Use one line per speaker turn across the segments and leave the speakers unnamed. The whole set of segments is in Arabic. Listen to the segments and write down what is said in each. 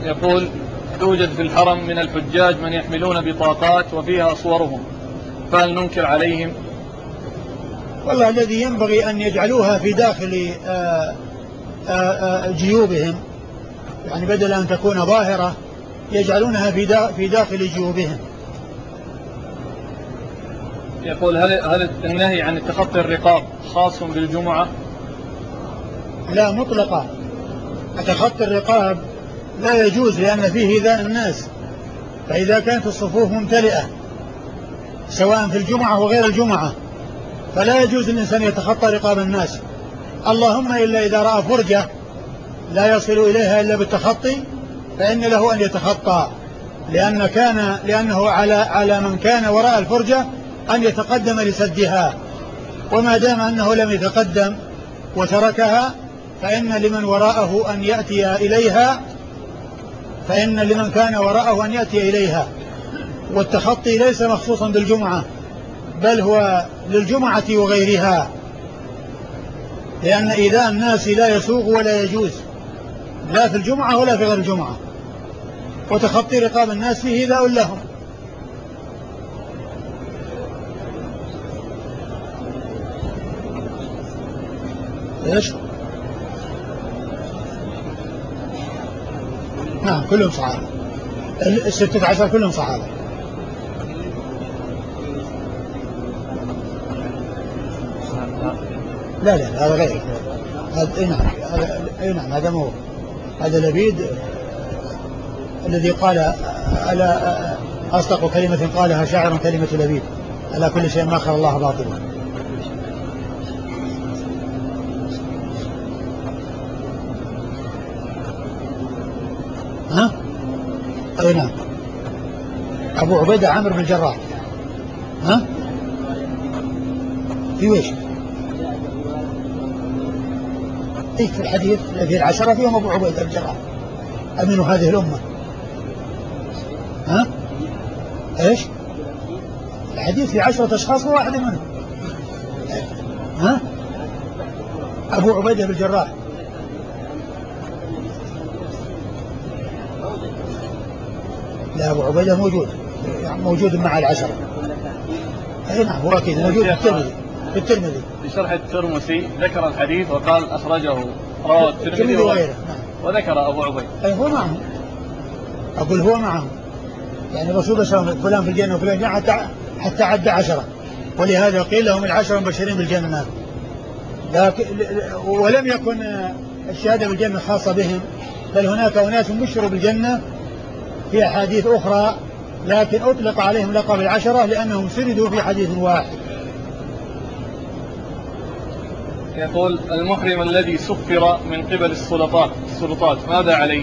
يقول يوجد في الحرم من الحجاج من يحملون بطاقات وفيها صورهم، فهل ننكر عليهم؟
والله الذي ينبغي أن يجعلوها في داخل جيوبهم، يعني بدل أن تكون ظاهرة يجعلونها في داخل جيوبهم.
يقول هل النهي عن تخطي الرقاب خاص بالجمعة؟
لا مطلقة. تخطي الرقاب لا يجوز لأن فيه إيذاء الناس، فإذا كانت الصفوف ممتلئة سواء في الجمعة وغير الجمعة فلا يجوز الإنسان يتخطى رقاب الناس، اللهم إلا إذا رأى فرجة لا يصل إليها إلا بالتخطي فإن له أن يتخطى، لأنه على من كان وراء الفرجة أن يتقدم لسدها، وما دام أنه لم يتقدم وتركها فإن لمن وراءه أن يأتي إليها، فإن لمن كان وراءه أن يأتي إليها. والتخطي ليس مخصوصا بالجمعة بل هو للجمعة وغيرها، لأن إيذاء الناس لا يسوغ ولا يجوز لا في الجمعة ولا في غير الجمعة، وتخطي رقاب الناس فيه إيذاء لهم. إيش؟ نعم كلهم صحابة، 16 كلهم صحابة. لا هذا غير هذا. نعم هذا مو هذا لبيد الذي قال ألا أصدق كلمة قالها شاعر كلمة لبيد على كل شيء ما خلى الله باطلا. ها؟ أي نعم أبو عبيدة عامر بن الجراح. ها؟ في ويش؟ إيه في الحديث في 10 فيهم أبو عبيدة بن الجراح أمين هذه الأمة. ها؟ إيش؟ الحديث في 10 أشخاص وواحد منهم. ها؟ أبو عبيدة بن الجراح. لا أبو عبيدة موجود مع 10. أي نعم هو أكيد موجود في الترمذي.
في شرح الترمذي ذكر الحديث وقال أخرجه رواه الترمذي
وغيره.
وذكر أبو عبيدة.
أي هو معهم. أقول هو معهم، يعني الرسول صلى الله عليه وسلم فلان في الجنة وفلان في الجنة حتى عد 10، ولهذا قيل لهم 10 مبشرين بالجنة. ولم يكن الشهادة بالجنة خاصة بهم، بل هناك أناس بشروا بالجنة في أحاديث أخرى، لكن أطلق عليهم لقب 10 لأنهم سردوا في حديث واحد.
يقول المحرم الذي سفر من قبل السلطات ماذا عليه؟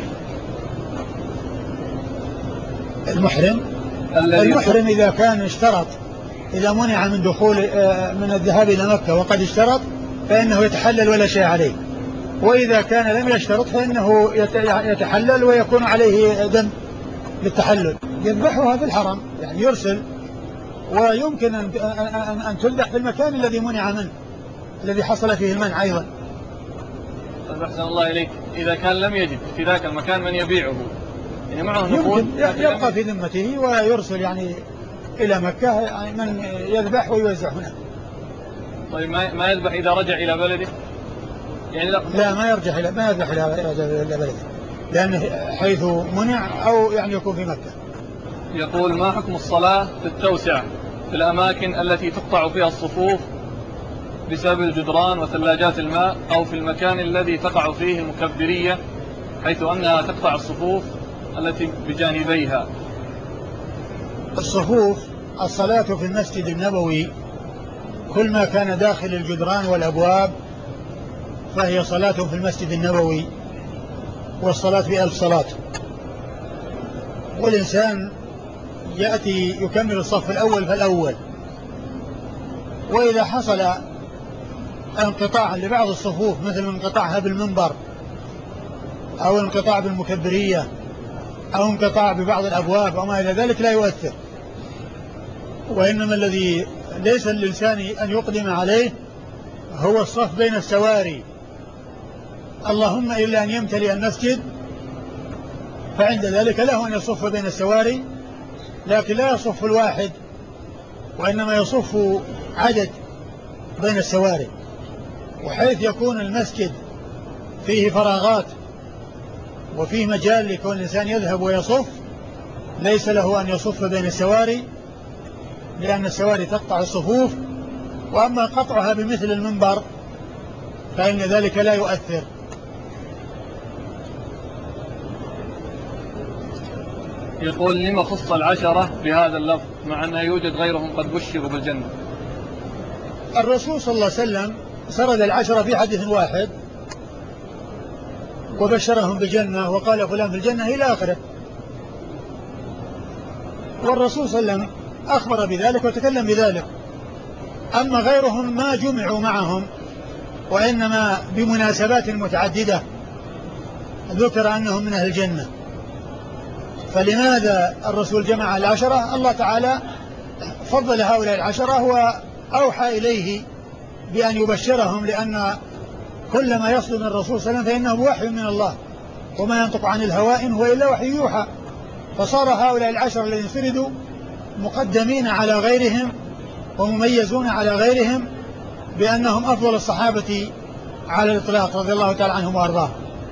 المحرم إذا كان اشترط، إذا منع من دخول من الذهاب إلى مكة وقد اشترط فإنه يتحلل ولا شيء عليه، وإذا كان لم يشترط فإنه يتحلل ويكون عليه دم للتحلل. يذبحها في الحرم، يعني يرسل، ويمكن أن تذبح في المكان الذي منع منه، الذي حصل فيه المنع أيضا.
أحسن الله إليك، إذا كان لم يجد في ذاك المكان من يبيعه يعني معه
يمكن يبقى في ذمته ويرسل يعني إلى مكة يعني من يذبح ويوزع هنا.
طيب ما يذبح إذا رجع إلى بلده؟ يعني
لا ما يذبح إلى بلده، لأنه حيث منع أو يعني يكون في مكة.
يقول ما حكم الصلاة في التوسعة في الأماكن التي تقطع فيها الصفوف بسبب الجدران وثلاجات الماء، أو في المكان الذي تقع فيه المكبرية حيث أنها تقطع الصفوف التي بجانبيها؟
الصلاة في المسجد النبوي كل ما كان داخل الجدران والأبواب فهي صلاة في المسجد النبوي، والصلاة بألف صلاة، والإنسان يأتي يكمل الصف الأول فالأول، وإذا حصل انقطاع لبعض الصفوف مثل انقطاعها بالمنبر أو انقطاع بالمكبرية أو انقطاع ببعض الأبواب أو ما إلى ذلك لا يؤثر، وإنما الذي ليس للإنسان أن يقدم عليه هو الصف بين السواري، اللهم إلا أن يمتلئ المسجد فعند ذلك له أن يصف بين السواري، لكن لا يصف الواحد، وإنما يصف عدد بين السواري، وحيث يكون المسجد فيه فراغات وفيه مجال لكون الإنسان يذهب ويصف، ليس له أن يصف بين السواري، لأن السواري تقطع الصفوف، وأما قطعها بمثل المنبر فإن ذلك لا يؤثر.
يقول: لما خص العشرة بهذا اللفظ مع أن يوجد غيرهم قد بشروا بالجنة؟
الرسول صلى الله عليه وسلم سرد العشرة في حديث واحد وبشرهم بالجنة وقال فلان في الجنة إلى آخره، والرسول صلى الله عليه وسلم أخبر بذلك وتكلم بذلك. أما غيرهم ما جمعوا معهم، وإنما بمناسبات متعددة ذكر أنهم من أهل الجنة. فلماذا الرسول جمع العشرة؟ الله تعالى فضل هؤلاء العشرة وأوحى إليه بأن يبشرهم، لأن كل ما يصل من الرسول صلى الله عليه وسلم فإنه وحي من الله، وما ينطق عن الهوى إن هو إلا وحي يوحى. فصار هؤلاء العشرة الذين سردوا مقدمين على غيرهم ومميزون على غيرهم بأنهم أفضل الصحابة على الإطلاق رضي الله تعالى عنهم وأرضاهم.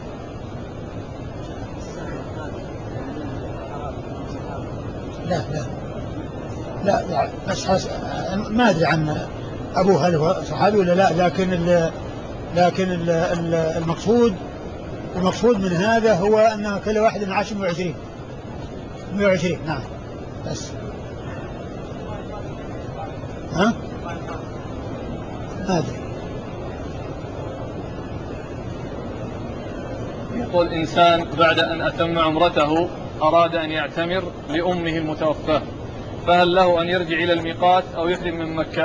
لا لا لا بس ما أدري عن أبوه هل هو صحابي ولا لا، لكن المقصود من هذا هو أن كل واحد من 10 120. نعم بس. ها؟ ما أدري.
يقول إنسان بعد أن أتم عمرته أراد أن يعتمر لأمه المتوفاة، فهل له أن يرجع إلى الميقات أو يحرم من مكة؟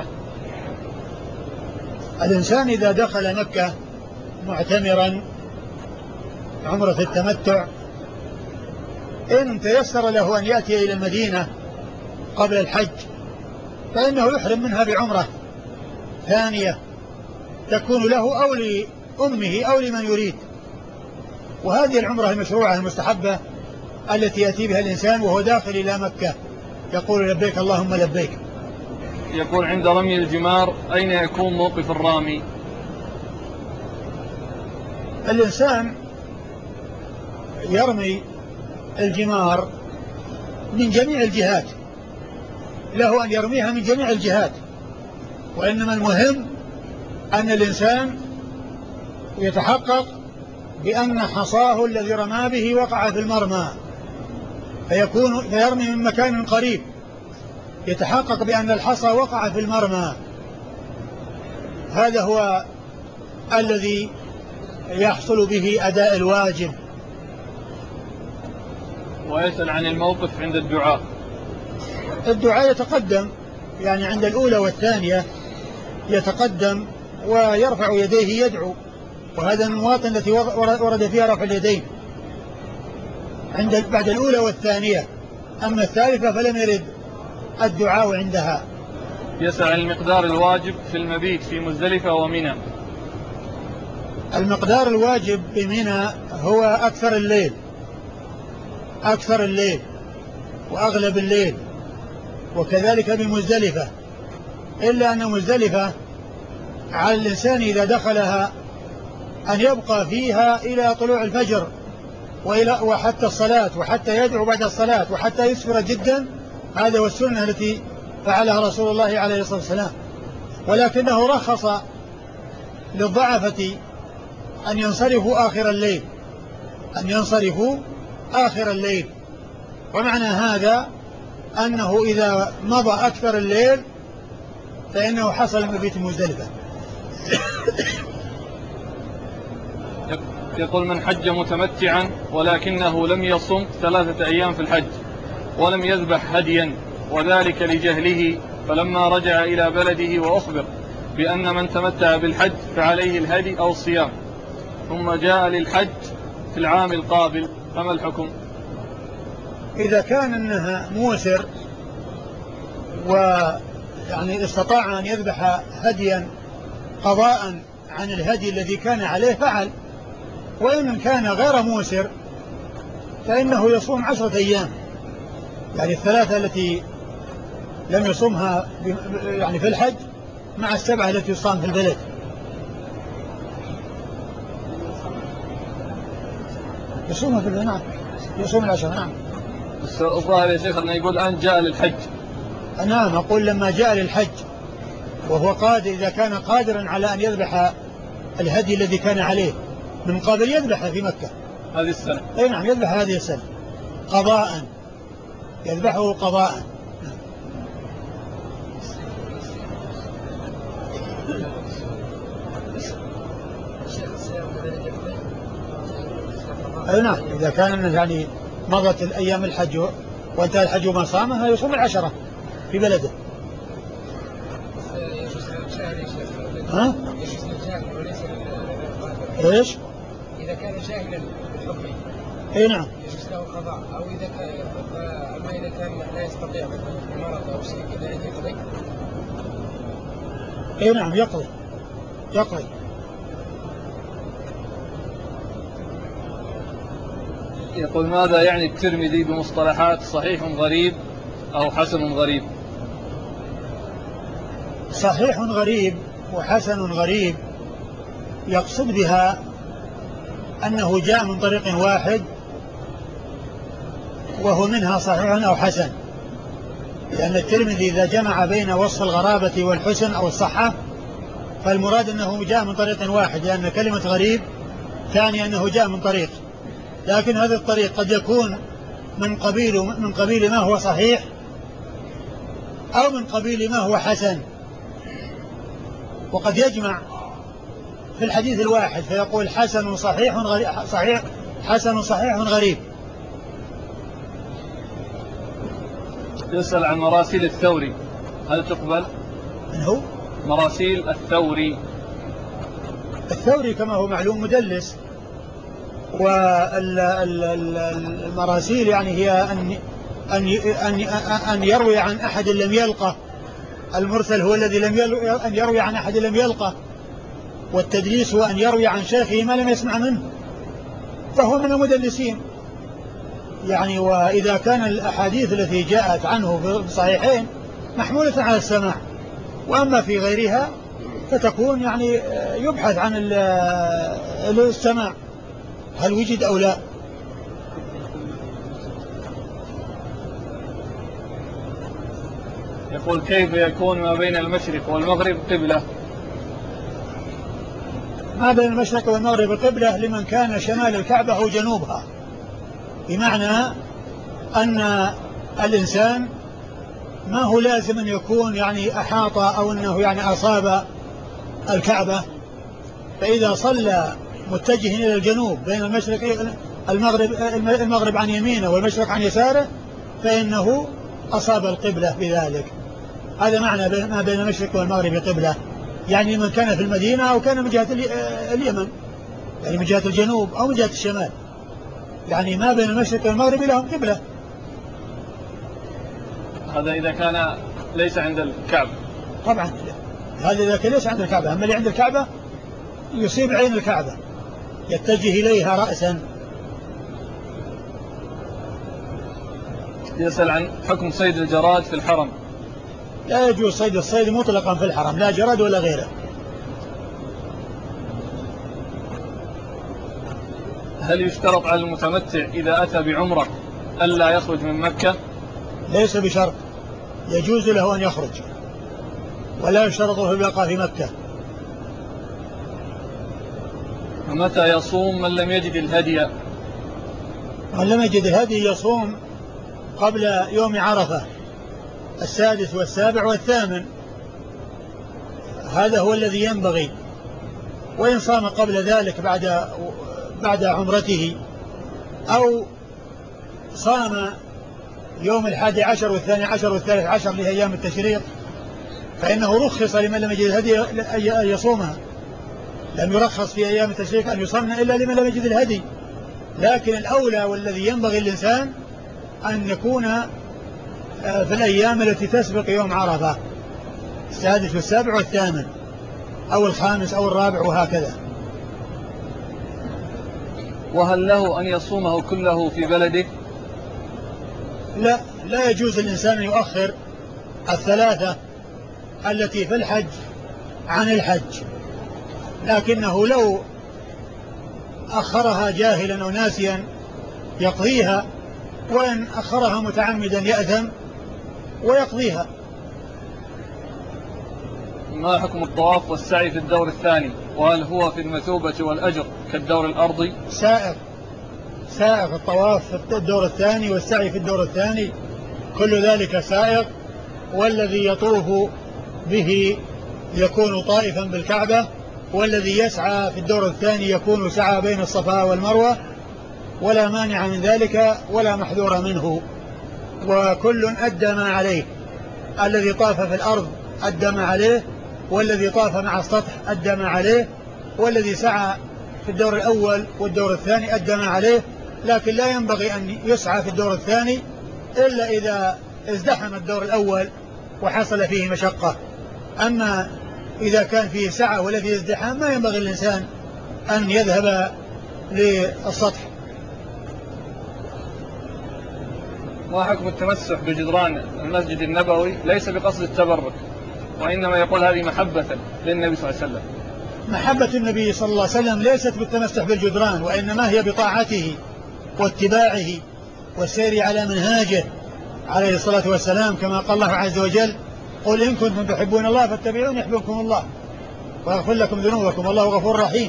الإنسان إذا دخل مكة معتمرا عمرة التمتع، إن تيسر له أن يأتي إلى المدينة قبل الحج فإنه يحرم منها بعمرة ثانية تكون له أو لأمه أو لمن يريد. وهذه العمرة المشروعة المستحبة التي يأتي بها الإنسان وهو داخل إلى مكة يقول لبيك اللهم لبيك.
يقول: عند رمي الجمار أين يكون موقف الرامي؟
الإنسان يرمي الجمار من جميع الجهات، له أن يرميها من جميع الجهات، وإنما المهم أن الإنسان يتحقق بأن حصاه الذي رمى به وقع في المرمى، فيرمي من مكان قريب يتحقق بأن الحصى وقع في المرمى. هذا هو الذي يحصل به أداء الواجب.
ويسأل عن الموقف عند الدعاء.
الدعاء يتقدم، يعني عند الأولى والثانية يتقدم ويرفع يديه يدعو، وهذا المواطن التي ورد فيها رفع اليدين بعد الأولى والثانية. أما الثالثة فلم يرد الدعاء عندها.
يسأل عن المقدار الواجب في المبيت في مزدلفة ومنى.
المقدار الواجب بمنى هو أكثر الليل وأغلب الليل، وكذلك بمزدلفة، إلا أن مزدلفة على الإنسان إذا دخلها أن يبقى فيها إلى طلوع الفجر وحتى الصلاة، وحتى يدعو بعد الصلاة، وحتى يسفر جدا. هذا هو السنة التي فعلها رسول الله عليه الصلاة والسلام، ولكنه رخص للضعفة أن ينصرفوا آخر الليل. ومعنى هذا أنه إذا مضى أكثر الليل فإنه حصل المبيت مزدلفة.
يقول: من حج متمتعا ولكنه لم يصم 3 أيام في الحج ولم يذبح هديا، وذلك لجهله، فلما رجع إلى بلده وأخبر بأن من تمتع بالحج فعليه الهدي أو الصيام، ثم جاء للحج في العام القابل، فما الحكم؟
إذا كان أنها موسر ويعني استطاع أن يذبح هديا قضاء عن الهدي الذي كان عليه فعل، وإن كان غير موسر فإنه يصوم 10 أيام، يعني الثلاثة التي لم يصومها يعني في الحج مع السبعة التي يصام في البلد. يصومها في البلد، نعم، يصوم 10. نعم.
الظاهر يا شيخ أنه يقول الآن جاء للحج.
نعم، أقول لما جاء للحج وهو قادر، إذا كان قادرا على أن يذبح الهدي الذي كان عليه من قبل يذبح في مكة
هذه السنة.
أي نعم، يذبح هذه السنة قضاء، يذبحه قضاء. أي نعم، إذا كان يعني مضت الأيام الحج وانتهى الحج وما صامها يصوم 10 في بلده. ها؟ ايش؟
إذا كان جاهلا بالحكم
اي نعم
يجوز له القضاء، أو إذا كان أما إذا كان لا يستطيع مرض أو شيء كذلك يقضي.
اي نعم يقضي.
يقول ماذا يعني الترمذي بمصطلحات صحيح غريب أو حسن غريب؟
صحيح غريب وحسن غريب يقصد بها أنه جاء من طريق واحد وهو منها صحيح أو حسن، لأن الترمذي إذا جمع بين وصف الغرابة والحسن أو الصحة فالمراد أنه جاء من طريق واحد، لأن كلمة غريب ثاني أنه جاء من طريق، لكن هذا الطريق قد يكون من قبيل ما هو صحيح أو من قبيل ما هو حسن، وقد يجمع في الحديث الواحد فيقول حسن صحيح غريب، حسن صحيح غريب.
يسأل عن مراسيل الثوري، هل تقبل؟
من هو؟
مراسيل الثوري.
الثوري كما هو معلوم مدلس، والمراسيل يعني هي أن يروي عن أحد لم يلقه. المرسل هو الذي أن يروي عن أحد لم يلقه، والتدليس هو أن يروي عن شيخه ما لم يسمع منه، فهو من المدلسين يعني. وإذا كان الأحاديث التي جاءت عنه في الصحيحين محمولة على السماع، وأما في غيرها فتكون يعني يبحث عن السماع هل وجد أو لا.
يقول كيف يكون ما بين المشرق والمغرب قبلة؟
ما بين المشرق والمغرب قبلة لمن كان شمال الكعبة أو جنوبها، بمعنى أن الإنسان ما هو لازم أن يكون يعني أحاط أو أنه يعني أصاب الكعبة، فإذا صلى متجه إلى الجنوب بين المشرق المغرب عن يمينه والمشرق عن يساره فإنه أصاب القبلة بذلك. هذا معنى ما بين المشرق والمغرب قبلة، يعني من كان في المدينة أو كان من جهة اليمن، يعني من جهة الجنوب أو من جهة الشمال، يعني ما بين المشرق والمغرب لهم قبلة.
هذا إذا كان ليس عند الكعبة
طبعا، هذا إذا كان ليس عند الكعبة، أما اللي عند الكعبة يصيب عين الكعبة يتجه إليها رأسا.
يسأل عن حكم صيد الجراد في الحرم.
لا يجوز صيد الصيد مطلقا في الحرم، لا جراد ولا غيره.
هل يشترط على المتمتع إذا أتى بعمرة ألا يخرج من مكة؟
ليس بشرط، يجوز له أن يخرج ولا يشترط له البقاء في مكة.
ومتى يصوم من لم يجد الهدي؟
من لم يجد الهدي يصوم قبل يوم عرفة 6 و7 و8، هذا هو الذي ينبغي. وإن صام قبل ذلك بعد عمرته أو صام يوم 11 و12 و13 لأيام التشريق فإنه رخص لمن لم يجد الهدي أن يصومها. لم يرخص في أيام التشريق أن يصوم إلا لمن لم يجد الهدي، لكن الأولى والذي ينبغي الإنسان أن يكون في الأيام التي تسبق يوم عرفة 6 و7 و8 أو 5 أو 4 وهكذا.
وهل له أن يصومه كله في بلده؟
لا يجوز الإنسان أن يؤخر الثلاثة التي في الحج عن الحج، لكنه لو أخرها جاهلا أو ناسيا يقضيها، وإن أخرها متعمدا يأثم ويقضيها.
ما حكم الطواف والسعي في الدور الثاني، وهل هو في المثوبة والأجر كالدور الأرضي؟
سائق الطواف في الدور الثاني والسعي في الدور الثاني كل ذلك سائق، والذي يطوف به يكون طائفا بالكعبة، والذي يسعى في الدور الثاني يكون سعى بين الصفا والمروة، ولا مانع من ذلك ولا محذور منه، وكل أدى ما عليه. الذي طاف في الأرض أدى ما عليه، والذي طاف مع السطح أدى ما عليه، والذي سعى في الدور الأول والدور الثاني أدى ما عليه. لكن لا ينبغي أن يسعى في الدور الثاني إلا إذا ازدحم الدور الأول وحصل فيه مشقة. أما إذا كان فيه سعة ولا فيه ازدحام ما ينبغي الإنسان أن يذهب للسطح.
ما حكم التمسح بجدران المسجد النبوي ليس بقصد التبرك، وإنما يقول هذه محبة للنبي صلى الله عليه وسلم؟
محبة النبي صلى الله عليه وسلم ليست بالتمسح بالجدران، وإنما هي بطاعته واتباعه والسير على منهاجه عليه الصلاة والسلام، كما قال الله عز وجل: قل إن كنتم تحبون الله فاتبعوني يحببكم الله ويغفر لكم ذنوبكم والله غفور رحيم.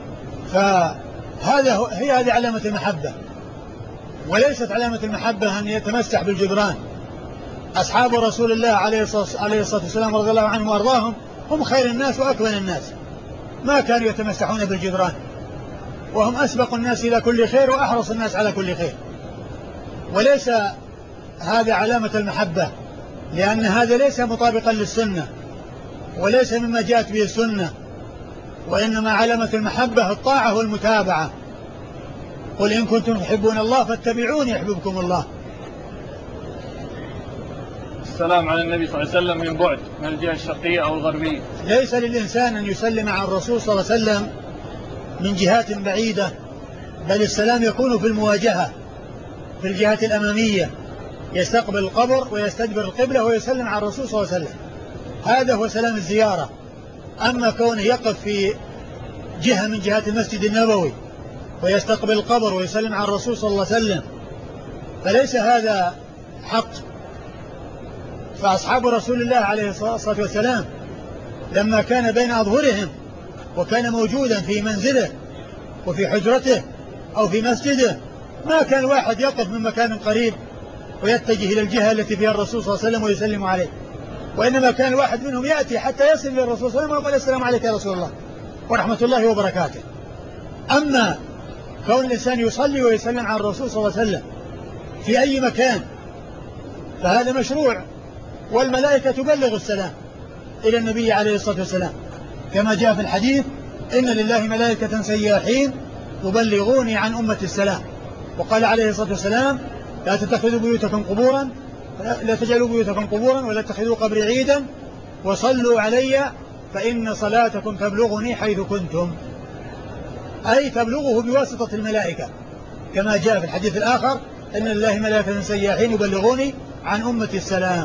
هي هذه علامة المحبة، وليست علامة المحبة أن يتمسح بالجدران. أصحاب رسول الله عليه الصلاة والسلام رضي الله عنهم وأرضاهم هم خير الناس وأكمل الناس، ما كانوا يتمسحون بالجدران، وهم أسبق الناس إلى كل خير وأحرص الناس على كل خير. وليس هذا علامة المحبة، لأن هذا ليس مطابقا للسنة وليس مما جاءت به السنة، وإنما علامة المحبة الطاعة والمتابعة. قل إن كنتم تحبون الله فاتبعوني يحببكم الله.
السلام على النبي صلى الله عليه وسلم من بعد، من الجهة الشرقية أو الغربية.
ليس للإنسان أن يسلم على الرسول صلى الله عليه وسلم من جهات بعيدة، بل السلام يكون في المواجهة في الجهة الأمامية، يستقبل القبر ويستدبر القبلة ويسلم على الرسول صلى الله عليه وسلم، هذا هو سلام الزيارة. أما كونه يقف في جهة من جهات المسجد النبوي ويستقبل القبر ويسلم على الرسول صلى الله عليه وسلم فليس هذا حق. فأصحاب رسول الله عليه الصلاة والسلام لما كان بين أظهرهم وكان موجودا في منزله وفي حجرته أو في مسجده ما كان واحد يقف من مكان قريب ويتجه إلى الجهة التي فيها الرسول صلى الله عليه وسلم ويسلم عليه، وإنما كان واحد منهم يأتي حتى يصل إلى الرسول صلى الله عليه وسلم ويقول: السلام عليك يا رسول الله ورحمة الله وبركاته. أما كون الإنسان يصلي ويسلم على الرسول صلى الله عليه وسلم في أي مكان فهذا مشروع، والملائكة تبلغ السلام إلى النبي عليه الصلاة والسلام، كما جاء في الحديث: إن لله ملائكة سياحين يبلغوني عن أمة السلام. وقال عليه الصلاة والسلام: لا تتخذوا بيوتكم قبورا، لا تجعلوا بيوتكم قبورا ولا تتخذوا قبري عيدا وصلوا علي فإن صلاتكم تبلغني حيث كنتم، أي تبلغه بواسطة الملائكة، كما جاء في الحديث الآخر: إن لله ملائكة سياحين يبلغوني عن أمة السلام.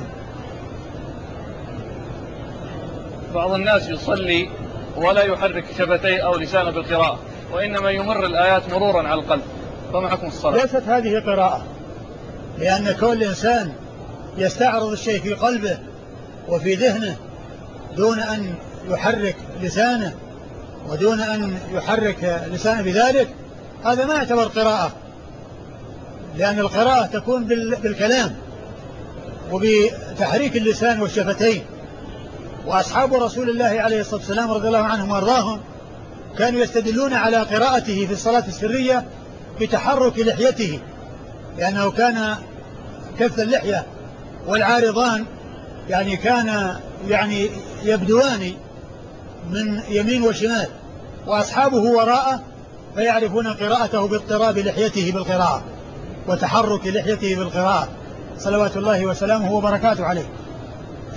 بعض الناس يصلي ولا يحرك شفتيه أو لسانه بالقراءة، وإنما يمر الآيات مرورا على القلب، فما حكم الصلاة؟
ليست هذه قراءة، لأن كل إنسان يستعرض الشيء في قلبه وفي ذهنه دون أن يحرك لسانه ودون أن يحرك لسانه بذلك، هذا ما يعتبر قراءة، لأن القراءة تكون بالكلام وبتحريك اللسان والشفتين. وأصحاب رسول الله عليه الصلاة والسلام رضي الله عنهم وأرضاهم كانوا يستدلون على قراءته في الصلاة السرية بتحرك لحيته، لأنه كان كف اللحية والعارضان كان يبدوان من يمين وشمال، وأصحابه وراءه فيعرفون قراءته باضطراب لحيته بالقراءة وتحرك لحيته بالقراءة صلوات الله وسلامه وبركاته عليه.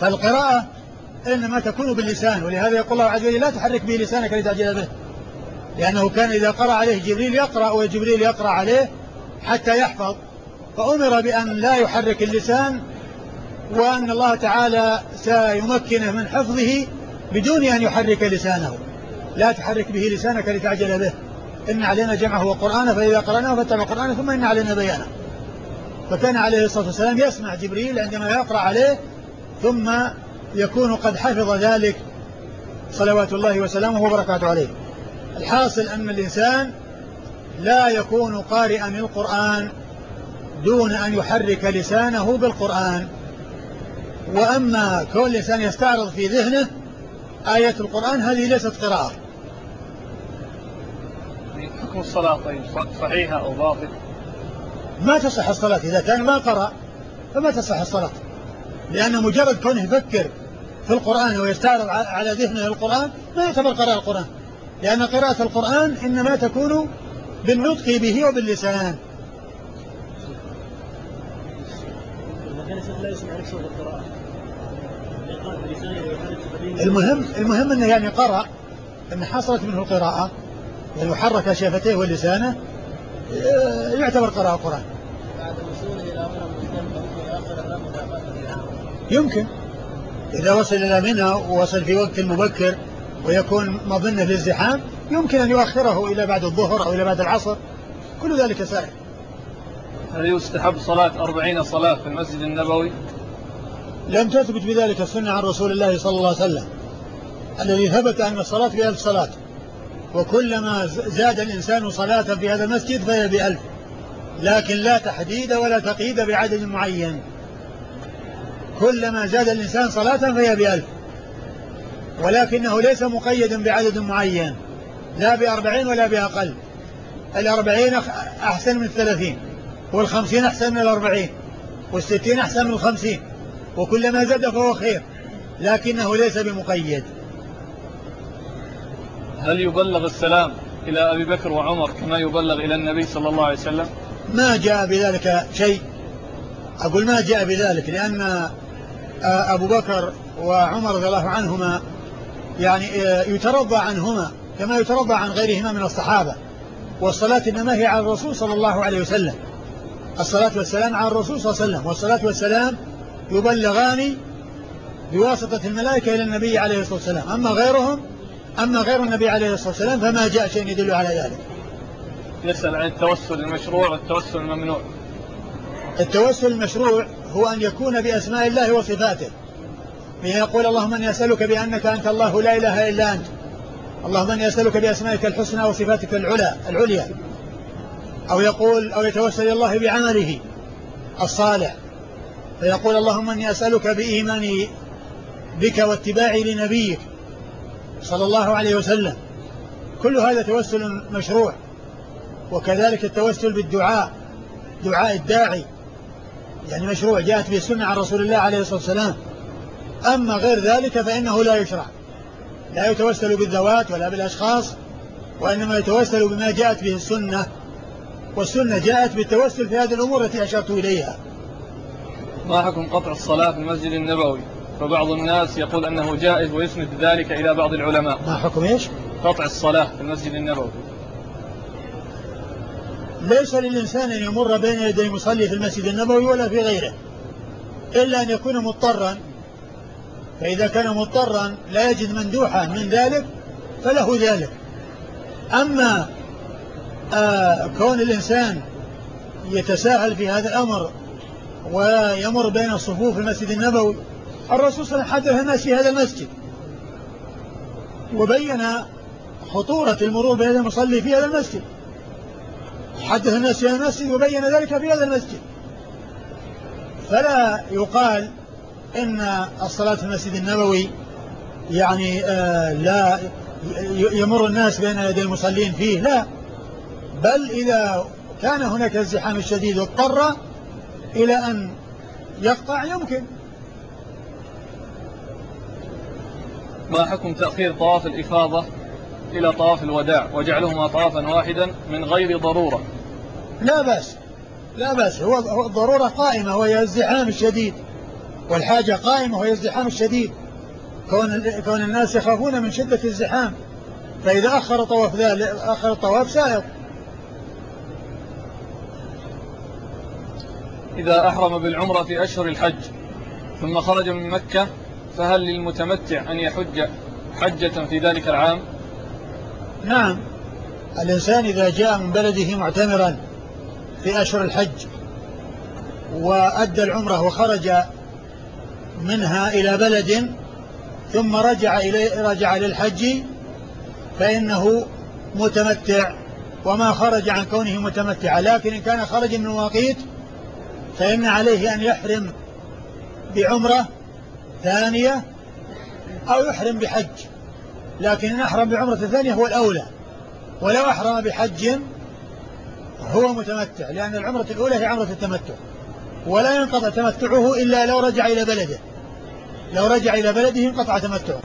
فالقراءة إنما تكون باللسان، ولهذا يقول الله عز وجل: لا تحرك به لسانك لتعجل به، لأنه كان إذا قرأ عليه جبريل يقرأ وجبريل يقرأ عليه حتى يحفظ، فأمر بأن لا يحرك اللسان، وأن الله تعالى سيمكنه من حفظه بدون أن يحرك لسانه. لا تحرك به لسانك لتعجل به، إن علينا جمعه وقرآنه فإذا قرأناه فاتبع قرآنه ثم إن علينا بيانه. فكان عليه الصلاة والسلام يسمع جبريل عندما يقرأ عليه ثم يكون قد حفظ ذلك صلوات الله وسلامه وبركاته عليه. الحاصل أن الإنسان لا يكون قارئا للقرآن دون أن يحرك لسانه بالقرآن. وأما كون الإنسان يستعرض في ذهنه آية القرآن هذه ليست قراءة.
حكم الصلاة طيب صحيحة أو باطل؟
ما تصح الصلاة إذا كان ما قرأ، فما تصح الصلاة، لأن مجرد كونه يفكر في القرآن ويستعرض على ذهنه القرآن ما يعتبر قراءة القرآن، لأن قراءة القرآن إنما تكون بالنطق به وباللسان. المهم أنه يعني قرأ، أن حصلت منه القراءة، يعني حرك شفتيه ولسانه يعتبر قراءة القرآن.
بعد وصوله إلى منى في آخر الرمضة
يمكن إذا وصل إلى منى ووصل في وقت مبكر ويكون مظنة للزحام يمكن أن يؤخره إلى بعد الظهر أو إلى بعد العصر، كل ذلك سائل.
هل يستحب صلاة 40 صلاة في المسجد النبوي؟
لم تثبت بذلك السنة عن رسول الله صلى الله عليه وسلم، الذي ثبت أن الصلاة ب1000 صلاة، وكلما زاد الإنسان صلاة في هذا المسجد فهي ب1000، لكن لا تحديد ولا تقييد بعدد معين، كلما زاد الإنسان صلاة فهي ب1000، ولكنه ليس مقيدا بعدد معين، لا ب40 ولا بأقل. 40 أحسن من 30، 50 أحسن من 40، 60 أحسن من 50، وكلما زاد فهو خير، لكنه ليس بمقيد.
هل يبلغ السلام إلى أبي بكر وعمر كما يبلغ إلى النبي صلى الله عليه وسلم؟
ما جاء بذلك شيء، أقول ما جاء بذلك، لأن أبو بكر وعمر رضي الله عنهما يعني يترضى عنهما كما يترضى عن غيرهما من الصحابة، والصلاة إنما هي على الرسول صلى الله عليه وسلم، الصلاة والسلام على الرسول صلى الله عليه وسلم، والصلاة والسلام يبلغان بواسطة الملائكة إلى النبي عليه الصلاة والسلام. أما غير النبي عليه الصلاة والسلام فما جاء شيء يدل على ذلك.
يسأل عن التوسل المشروع والتوسل الممنوع.
التوسل المشروع هو أن يكون بأسماء الله وصفاته، من يقول اللهم أني أسألك بأنك أنت الله لا إله إلا أنت، اللهم أني أسألك بأسمائك الحسنى وصفاتك العليا، أو يقول أو يتوسل إلى الله بعمله الصالح فيقول اللهم أني أسألك بإيماني بك واتباعي لنبيك صلى الله عليه وسلم. كل هذا توسل مشروع. وكذلك التوسل بالدعاء، دعاء الداعي يعني مشروع، جاءت به السنة عن رسول الله عليه الصلاة والسلام. أما غير ذلك فإنه لا يشرع، لا يتوسل بالذوات ولا بالأشخاص، وإنما يتوسل بما جاءت به السنة، والسنة جاءت بالتوسل في هذه الأمور التي أشرت إليها.
ما حكم قطع الصلاة في المسجد النبوي؟ فبعض الناس يقول أنه جائز ويسند ذلك إلى بعض العلماء.
ما حكم إيش؟
قطع الصلاة في المسجد النبوي.
ليس للإنسان أن يمر بين يدي مصلي في المسجد النبوي ولا في غيره إلا أن يكون مضطرا، فإذا كان مضطرا لا يجد مندوحا من ذلك فله ذلك. أما كون الإنسان يتساهل في هذا الأمر ويمر بين الصفوف في المسجد النبوي، الرسول صلى الله عليه وسلم حدث الناس في هذا المسجد وبين خطورة المرور بين المصلي في هذا المسجد، حدث الناس في هذا المسجد وبين ذلك في هذا المسجد. فلا يقال إن الصلاة في المسجد النبوي يعني لا يمر الناس بين يدي المصلين فيه، لا، بل إذا كان هناك الزحام الشديد واضطر إلى أن يقطع يمكن.
ما حكم تأخير طواف الإفاضة إلى طواف الوداع وجعلهما طوافا واحدا من غير ضرورة؟
لا بأس، هو الضرورة قائمة وهي الزحام الشديد، والحاجة قائمة وهي الزحام الشديد، كون الناس يخافون من شدة الزحام فإذا أخر طواف ذلك أخر الطواف سائق.
إذا أحرم بالعمرة في أشهر الحج ثم خرج من مكة فهل للمتمتع أن يحج حجة في ذلك العام؟
نعم، الإنسان إذا جاء من بلده معتمرا في أشهر الحج وأدى العمرة وخرج منها إلى بلد ثم رجع للحج فإنه متمتع وما خرج عن كونه متمتع. لكن إن كان خرج من مواقيت فإن عليه أن يحرم بعمرة ثانية أو يحرم بحج، لكن إن أحرم بعمرة ثانية هو الأولى، ولو أحرم بحج هو متمتع، لأن العمرة الأولى هي عمرة التمتع، ولا ينقطع تمتعه إلا لو رجع إلى بلده، لو رجع إلى بلده انقطع تمتعه.